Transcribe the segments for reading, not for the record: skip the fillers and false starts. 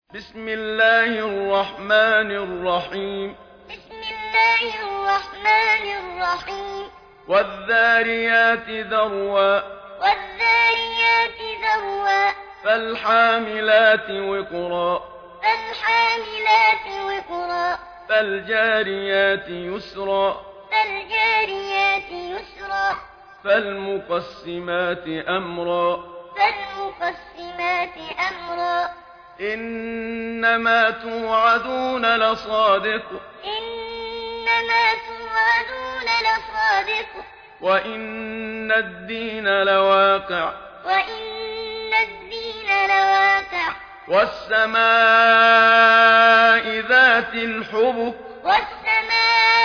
بسم الله الرحمن الرحيم بسم الله الرحمن الرحيم والذاريات ذروا والذاريات ذروا فالحاملات وقرا فالحاملات وقرا فالجاريات يسرا فالجاريات يسرا فالمقسمات أمرا فالمقسمات أمرا إنما توعدون لصادق إنما توعدون لصادق وإن الدين لواقع وإن الدين لواقع والسماء ذات الحبك والسماء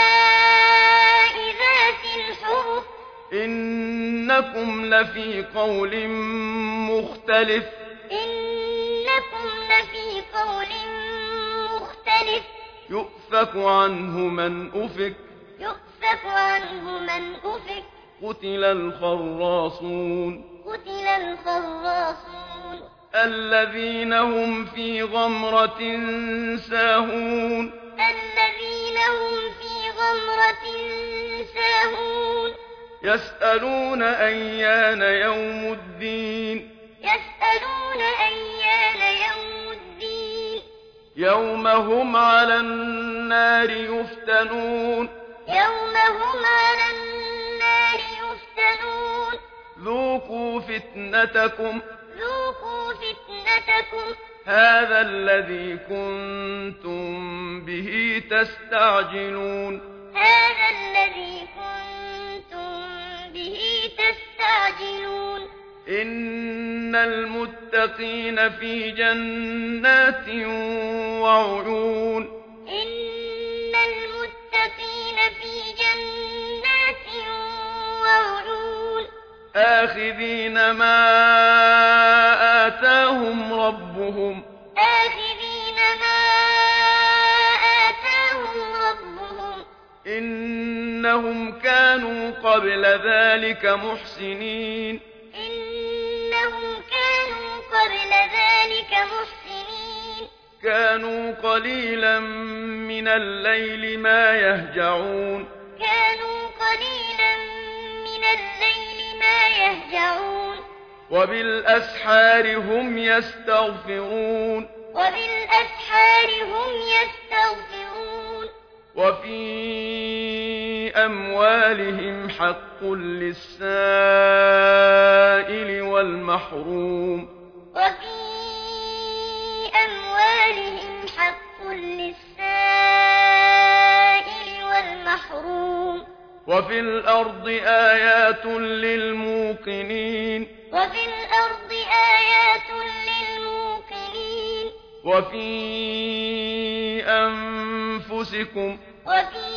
ذات الحبك إنكم لفي قول مختلف إنكم لفي قول مختلف يؤفك عنه من أفك يؤفك عنه من أفك قتل الخراصون قتل الخراصون الذين هم في غمرة ساهون الذين هم في غمرة ساهون يسألون أيان يوم الدين يسألون أيان يوم الدين يوم هم على النار يفتنون يوم هم على النار يفتنون ذوقوا فتنتكم ذوقوا فتنتكم هذا الذي كنتم به تستعجلون هذا الذي كنتم به تستعجلون إن المتقين في جنات وعيون إن المتقين في جنات وعيون آخذين ما آتاهم ربهم آخذين ما آتاهم ربهم إنهم كانوا قبل ذلك محسنين إنهم كانوا قبل ذلك محسنين كانوا قليلا من الليل ما يهجعون كانوا قليلا من الليل ما يهجعون وبالأسحار هم يستغفرون وبالأسحار هم يستغفرون وفي أموالهم حق للسائل والمحروم وفي أموالهم حق للسائل والمحروم وفي الأرض آيات للموقنين وفي الأرض آيات للموقنين وفي أنفسكم وفي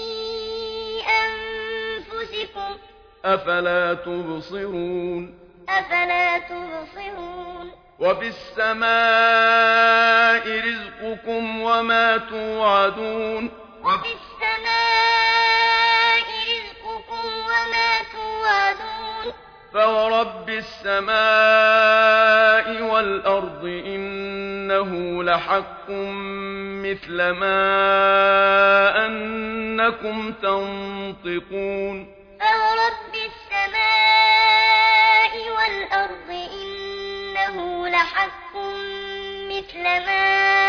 أنفسكم أفلا تبصرون أفلا تبصرون وفي السماء رزقكم وما توعدون وفي السماء رزقكم وما توعدون فورب السماء والأرض إنه لحق مثل ما أنكم تنطقون فورب السماء والأرض إنه لحق مثل ما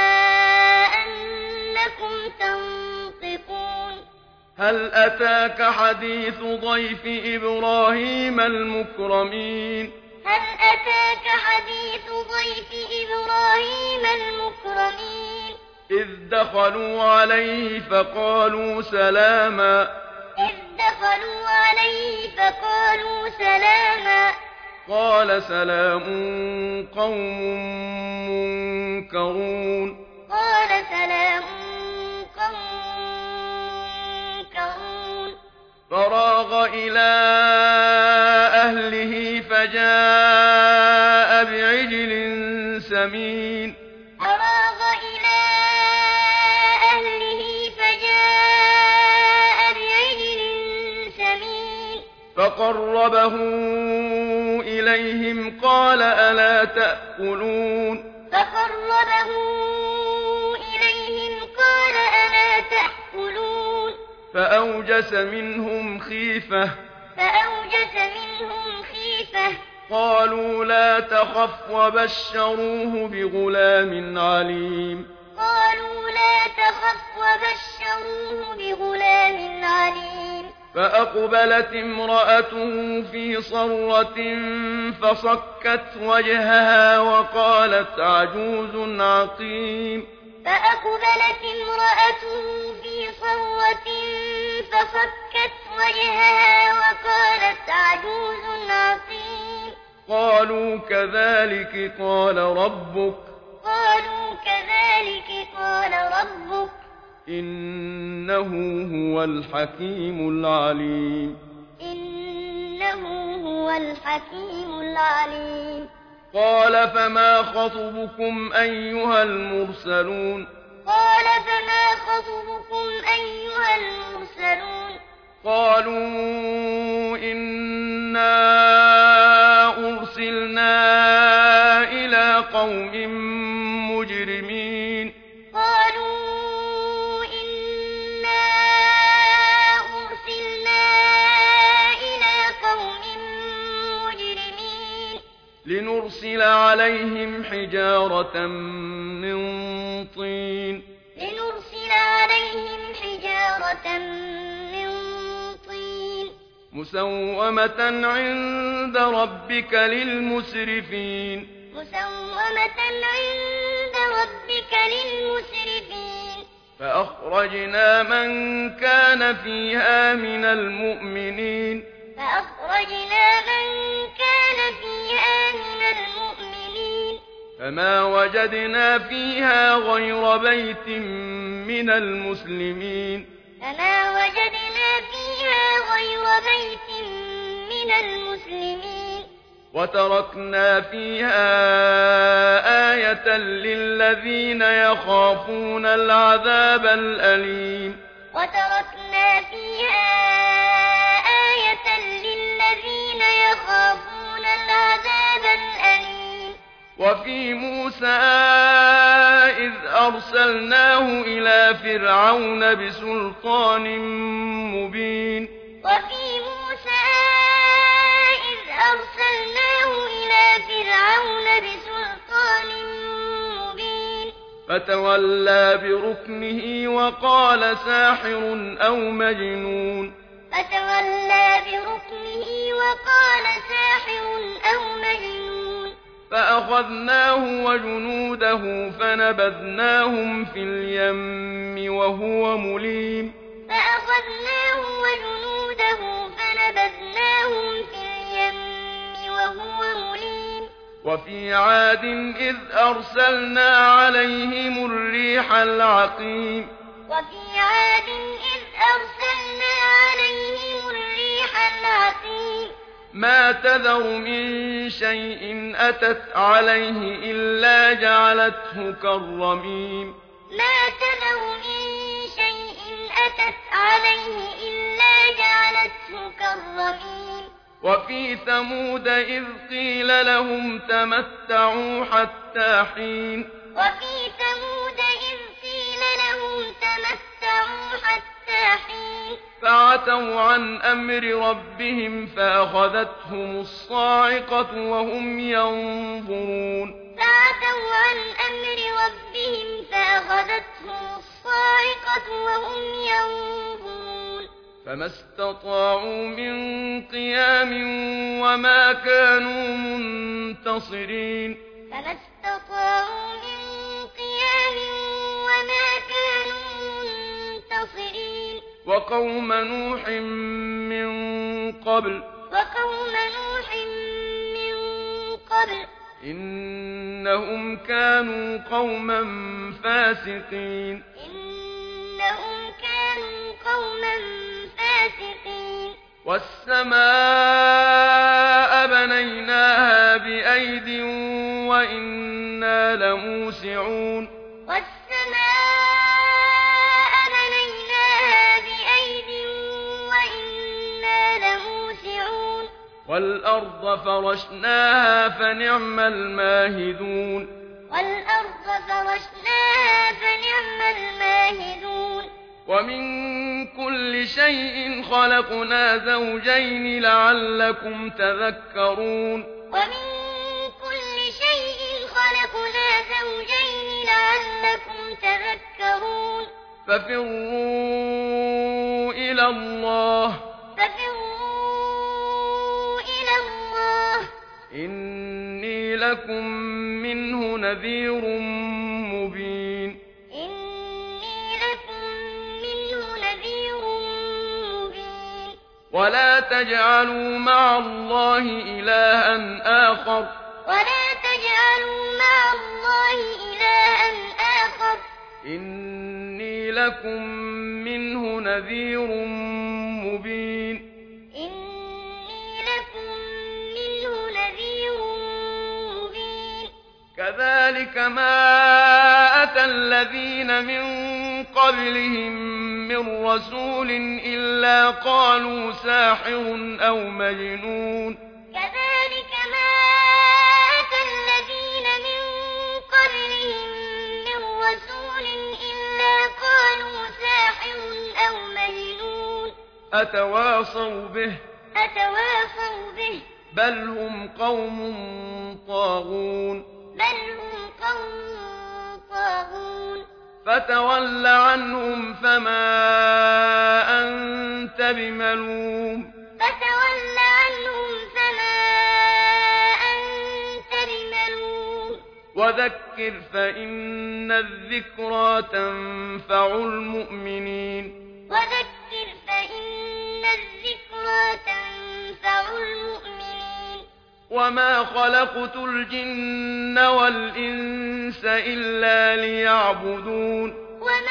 أنكم تنطقون هل أتاك حديث ضيف إبراهيم المكرمين هل أتاك حديث ضيف إبراهيم المكرمين إذ دخلوا عليه فقالوا سلاما إذ دخلوا عليه فقالوا سلاما قال سلام قوم منكرون قال سلام قوم منكرون فراغ إلى أهله فجاء بعجل سمين فراغ إلى أهله فجاء بعجل سمين فقربه إليهم قال ألا تأكلون فقربه فأوجس منهم خيفة قالوا لا تخف وبشروه بغلام عليم فأقبلت امرأته في صرة فصكت وجهها وقالت عجوز عقيم فأقبلت امرأته في صرة فصكت وجهها وقالت عجوز عقيم قالوا كذلك قال ربك إنه هو الحكيم العليم قال فما خطبكم أيها المرسلون قالوا إنا أرسلنا إلى قوم مجرمين لنرسل عليهم حجارة من طين مسومة عند ربك للمسرفين فأخرجنا من كان فيها من المؤمنين فما وجدنا فيها غير بيت من المسلمين وتركنا فيها آية للذين يخافون العذاب الأليم وفي موسى إذ أرسلناه إلى فرعون بسلطان مبين فتولى بركنه وقال ساحر أو مجنون فأخذناه وجنوده فنبذناهم في اليم وهو مليم وفي عاد إذ أرسلنا عليهم الريح العقيم ما تذر من شيء أتت عليه إلا جعلته كالرميم وفي ثمود إذ قيل لهم تمتعوا حتى حين فعتوا عن أمر ربهم فأخذتهم الصاعقة وهم ينظرون فما استطاعوا من قيام وما كانوا منتصرين وقوم نوح من قبل إنهم كانوا قوما فاسقين والسماء بنيناها بأيد وإنا لموسعون والأرض فرشناها فنعم الماهدون ومن كل شيء شيء خلقنا زوجين لعلكم تذكرون ومن كل شيء خلقنا زوجين لعلكم تذكرون ففروا إلى الله إني لكم منه نذير مبين ولا تجعلوا مع الله إلها آخر إني لكم منه نذير مبين كذلك ما أتى الذين من قبلهم من رسول إلا قالوا ساحر أو مجنون كذلك ما أتى الذين من قبلهم من رسول إلا قالوا ساحر أو مجنون أتواصوا به بل هم قوم طاغون فتول عنهم فما أنت بملوم وذكر فإن الذكرى تنفع المؤمنين وما خلقت الجن والإنس إلا ليعبدون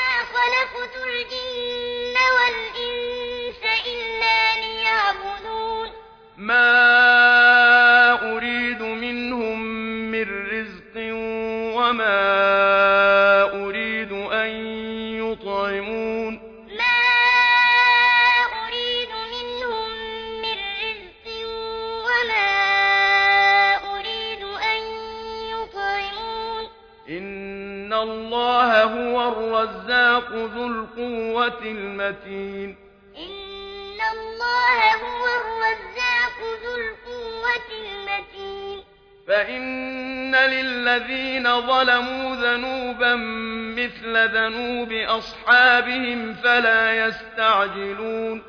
ما أريد منهم من رزق وما أريد أن يطعمون إن الله هو الرزاق ذو القوة المتين فإن للذين ظلموا ذنوبا مثل ذنوب أصحابهم فلا يستعجلون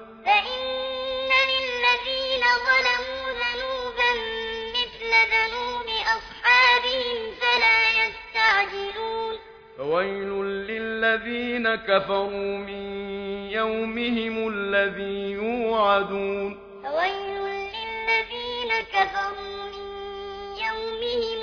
فويل للذين كفروا من يومهم الذي يوعدون فويل للذين كفروا من يومهم